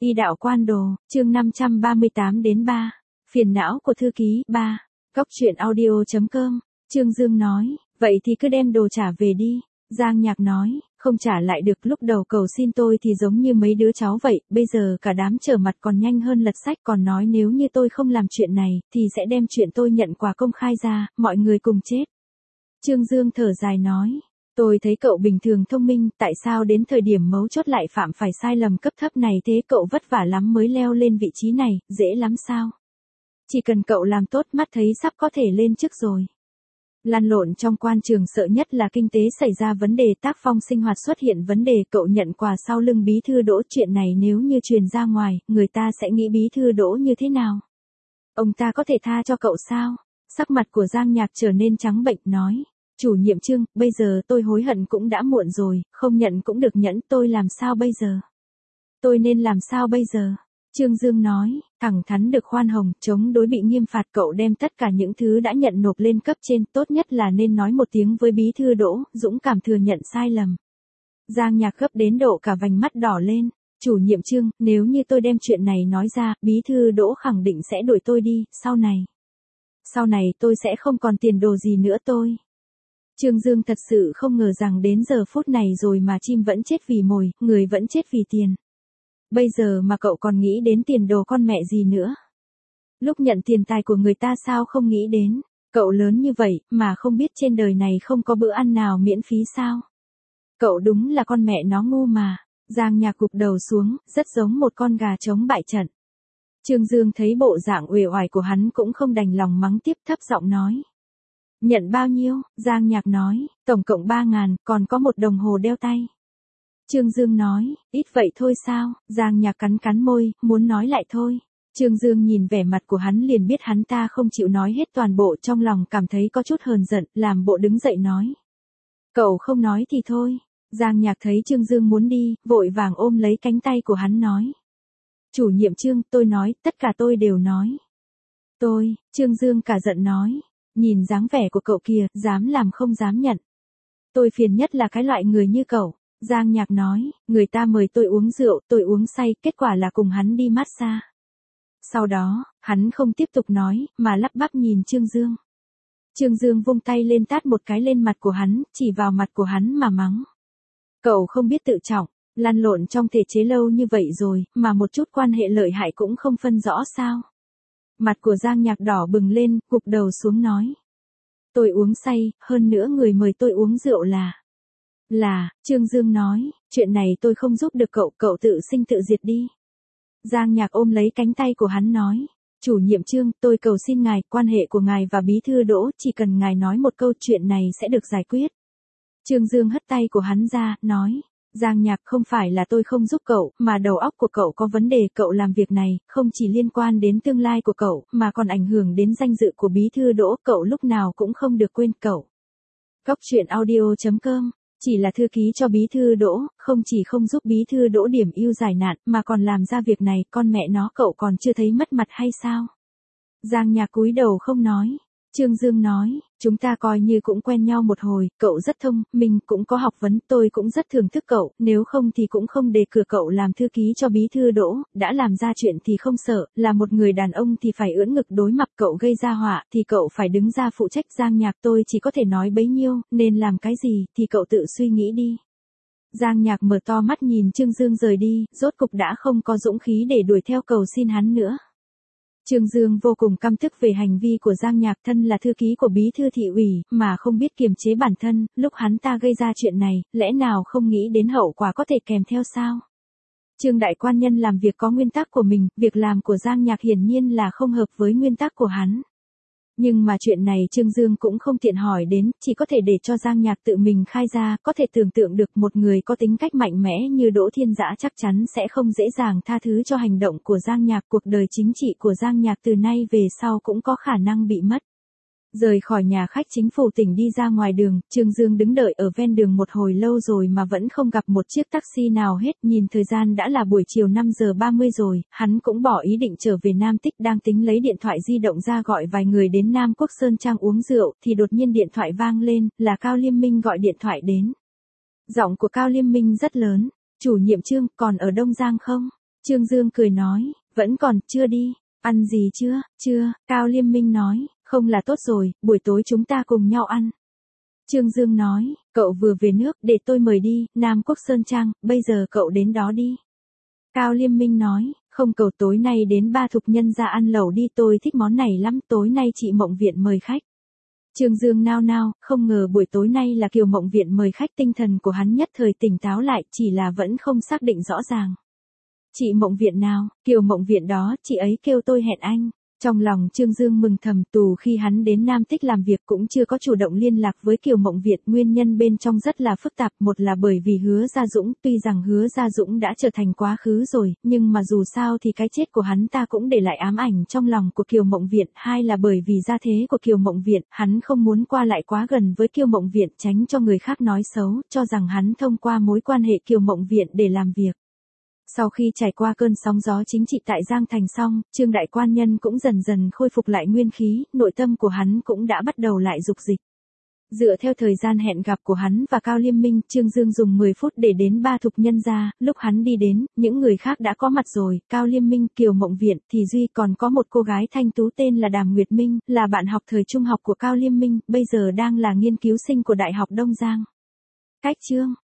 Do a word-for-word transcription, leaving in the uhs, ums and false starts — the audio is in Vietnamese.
Y đạo quan đồ, chương năm trăm ba mươi tám đến ba. Phiền não của thư ký, ba. Góc truyện audio chấm com. Trương Dương nói, vậy thì cứ đem đồ trả về đi. Giang Nhạc nói, không trả lại được, lúc đầu cầu xin tôi thì giống như mấy đứa cháu vậy, bây giờ cả đám trở mặt còn nhanh hơn lật sách, còn nói nếu như tôi không làm chuyện này, thì sẽ đem chuyện tôi nhận quà công khai ra, mọi người cùng chết. Trương Dương thở dài nói, tôi thấy cậu bình thường thông minh, tại sao đến thời điểm mấu chốt lại phạm phải sai lầm cấp thấp này thế, cậu vất vả lắm mới leo lên vị trí này, dễ lắm sao? Chỉ cần cậu làm tốt, mắt thấy sắp có thể lên chức rồi. Lăn lộn trong quan trường sợ nhất là kinh tế xảy ra vấn đề, tác phong sinh hoạt xuất hiện vấn đề, cậu nhận quà sau lưng bí thư Đỗ, chuyện này nếu như truyền ra ngoài, người ta sẽ nghĩ bí thư Đỗ như thế nào? Ông ta có thể tha cho cậu sao? Sắc mặt của Giang Nhạc trở nên trắng bệch, nói, chủ nhiệm Trương, bây giờ tôi hối hận cũng đã muộn rồi, không nhận cũng được nhẫn, tôi làm sao bây giờ? Tôi nên làm sao bây giờ? Trương Dương nói, thẳng thắn được khoan hồng, chống đối bị nghiêm phạt, cậu đem tất cả những thứ đã nhận nộp lên cấp trên, tốt nhất là nên nói một tiếng với bí thư Đỗ, dũng cảm thừa nhận sai lầm. Giang Nhạc gấp đến độ cả vành mắt đỏ lên, chủ nhiệm Trương, nếu như tôi đem chuyện này nói ra, bí thư Đỗ khẳng định sẽ đuổi tôi đi, sau này. Sau này tôi sẽ không còn tiền đồ gì nữa tôi. Trương Dương thật sự không ngờ rằng đến giờ phút này rồi mà chim vẫn chết vì mồi, người vẫn chết vì tiền. Bây giờ mà cậu còn nghĩ đến tiền đồ con mẹ gì nữa. Lúc nhận tiền tài của người ta sao không nghĩ đến, cậu lớn như vậy mà không biết trên đời này không có bữa ăn nào miễn phí sao. Cậu đúng là con mẹ nó ngu mà. Giang Nhạc gục đầu xuống, rất giống một con gà trống bại trận. Trương Dương thấy bộ dạng uể oải của hắn cũng không đành lòng mắng tiếp, thấp giọng nói. Nhận bao nhiêu? Giang Nhạc nói, tổng cộng ba ngàn, còn có một đồng hồ đeo tay. Trương Dương nói, ít vậy thôi sao? Giang Nhạc cắn cắn môi, muốn nói lại thôi. Trương Dương nhìn vẻ mặt của hắn liền biết hắn ta không chịu nói hết toàn bộ, trong lòng cảm thấy có chút hờn giận, làm bộ đứng dậy nói. Cậu không nói thì thôi. Giang Nhạc thấy Trương Dương muốn đi, vội vàng ôm lấy cánh tay của hắn nói. Chủ nhiệm Trương, tôi nói, tất cả tôi đều nói. Tôi, Trương Dương cả giận nói. Nhìn dáng vẻ của cậu kìa, dám làm không dám nhận. Tôi phiền nhất là cái loại người như cậu. Giang Nhạc nói, người ta mời tôi uống rượu, tôi uống say, kết quả là cùng hắn đi massage. Sau đó, hắn không tiếp tục nói, mà lắp bắp nhìn Trương Dương. Trương Dương vung tay lên tát một cái lên mặt của hắn, chỉ vào mặt của hắn mà mắng. Cậu không biết tự trọng, lăn lộn trong thể chế lâu như vậy rồi, mà một chút quan hệ lợi hại cũng không phân rõ sao. Mặt của Giang Nhạc đỏ bừng lên, gục đầu xuống nói. Tôi uống say, hơn nữa người mời tôi uống rượu là... Là, Trương Dương nói, chuyện này tôi không giúp được cậu, cậu tự sinh tự diệt đi. Giang Nhạc ôm lấy cánh tay của hắn nói. Chủ nhiệm Trương, tôi cầu xin ngài, quan hệ của ngài và bí thư Đỗ, chỉ cần ngài nói một câu chuyện này sẽ được giải quyết. Trương Dương hất tay của hắn ra, nói. Giang Nhạc, không phải là tôi không giúp cậu, mà đầu óc của cậu có vấn đề, cậu làm việc này, không chỉ liên quan đến tương lai của cậu, mà còn ảnh hưởng đến danh dự của bí thư Đỗ, cậu lúc nào cũng không được quên cậu. Góc truyện audio chấm com, chỉ là thư ký cho bí thư Đỗ, không chỉ không giúp bí thư Đỗ điểm ưu giải nạn, mà còn làm ra việc này, con mẹ nó cậu còn chưa thấy mất mặt hay sao? Giang Nhạc cúi đầu không nói. Trương Dương nói, chúng ta coi như cũng quen nhau một hồi, cậu rất thông minh, cũng có học vấn, tôi cũng rất thưởng thức cậu, nếu không thì cũng không đề cử cậu làm thư ký cho bí thư Đỗ, đã làm ra chuyện thì không sợ, là một người đàn ông thì phải ưỡn ngực đối mặt, cậu gây ra họa thì cậu phải đứng ra phụ trách. Giang Nhạc, tôi chỉ có thể nói bấy nhiêu, nên làm cái gì thì cậu tự suy nghĩ đi. Giang Nhạc mở to mắt nhìn Trương Dương rời đi, rốt cục đã không có dũng khí để đuổi theo cầu xin hắn nữa. Trương Dương vô cùng căm tức về hành vi của Giang Nhạc, thân là thư ký của bí thư thị ủy, mà không biết kiềm chế bản thân, lúc hắn ta gây ra chuyện này, lẽ nào không nghĩ đến hậu quả có thể kèm theo sao? Trương đại quan nhân làm việc có nguyên tắc của mình, việc làm của Giang Nhạc hiển nhiên là không hợp với nguyên tắc của hắn. Nhưng mà chuyện này Trương Dương cũng không tiện hỏi đến, chỉ có thể để cho Giang Nhạc tự mình khai ra, có thể tưởng tượng được một người có tính cách mạnh mẽ như Đỗ Thiên Dã chắc chắn sẽ không dễ dàng tha thứ cho hành động của Giang Nhạc, cuộc đời chính trị của Giang Nhạc từ nay về sau cũng có khả năng bị mất. Rời khỏi nhà khách chính phủ tỉnh đi ra ngoài đường, Trương Dương đứng đợi ở ven đường một hồi lâu rồi mà vẫn không gặp một chiếc taxi nào hết, nhìn thời gian đã là buổi chiều năm giờ ba mươi rồi, hắn cũng bỏ ý định trở về Nam Tích, đang tính lấy điện thoại di động ra gọi vài người đến Nam Quốc Sơn Trang uống rượu, thì đột nhiên điện thoại vang lên, là Cao Liêm Minh gọi điện thoại đến. Giọng của Cao Liêm Minh rất lớn, chủ nhiệm Trương, còn ở Đông Giang không? Trương Dương cười nói, vẫn còn, chưa đi, ăn gì chưa, chưa, Cao Liêm Minh nói, không là tốt rồi, buổi tối chúng ta cùng nhau ăn. Trương Dương nói, cậu vừa về nước, để tôi mời đi, Nam Quốc Sơn Trang, bây giờ cậu đến đó đi. Cao Liêm Minh nói, không cầu tối nay đến ba thục nhân ra ăn lẩu đi, tôi thích món này lắm, tối nay chị Mộng Viện mời khách. Trương Dương nao nao, không ngờ buổi tối nay là Kiều Mộng Viện mời khách, tinh thần của hắn nhất thời tỉnh táo lại, chỉ là vẫn không xác định rõ ràng. Chị Mộng Viện nào, Kiều Mộng Viện đó, chị ấy kêu tôi hẹn anh. Trong lòng Trương Dương mừng thầm, tù khi hắn đến Nam Tích làm việc cũng chưa có chủ động liên lạc với Kiều Mộng Viện, nguyên nhân bên trong rất là phức tạp, một là bởi vì Hứa Gia Dũng, tuy rằng Hứa Gia Dũng đã trở thành quá khứ rồi, nhưng mà dù sao thì cái chết của hắn ta cũng để lại ám ảnh trong lòng của Kiều Mộng Viện, hai là bởi vì gia thế của Kiều Mộng Viện, hắn không muốn qua lại quá gần với Kiều Mộng Viện, tránh cho người khác nói xấu, cho rằng hắn thông qua mối quan hệ Kiều Mộng Viện để làm việc. Sau khi trải qua cơn sóng gió chính trị tại Giang Thành xong, Trương Đại Quan Nhân cũng dần dần khôi phục lại nguyên khí, nội tâm của hắn cũng đã bắt đầu lại dục dịch. Dựa theo thời gian hẹn gặp của hắn và Cao Liêm Minh, Trương Dương dùng mười phút để đến ba thục nhân gia, lúc hắn đi đến, những người khác đã có mặt rồi, Cao Liêm Minh, Kiều Mộng Viện, thì duy còn có một cô gái thanh tú tên là Đàm Nguyệt Minh, là bạn học thời trung học của Cao Liêm Minh, bây giờ đang là nghiên cứu sinh của Đại học Đông Giang. Cách chương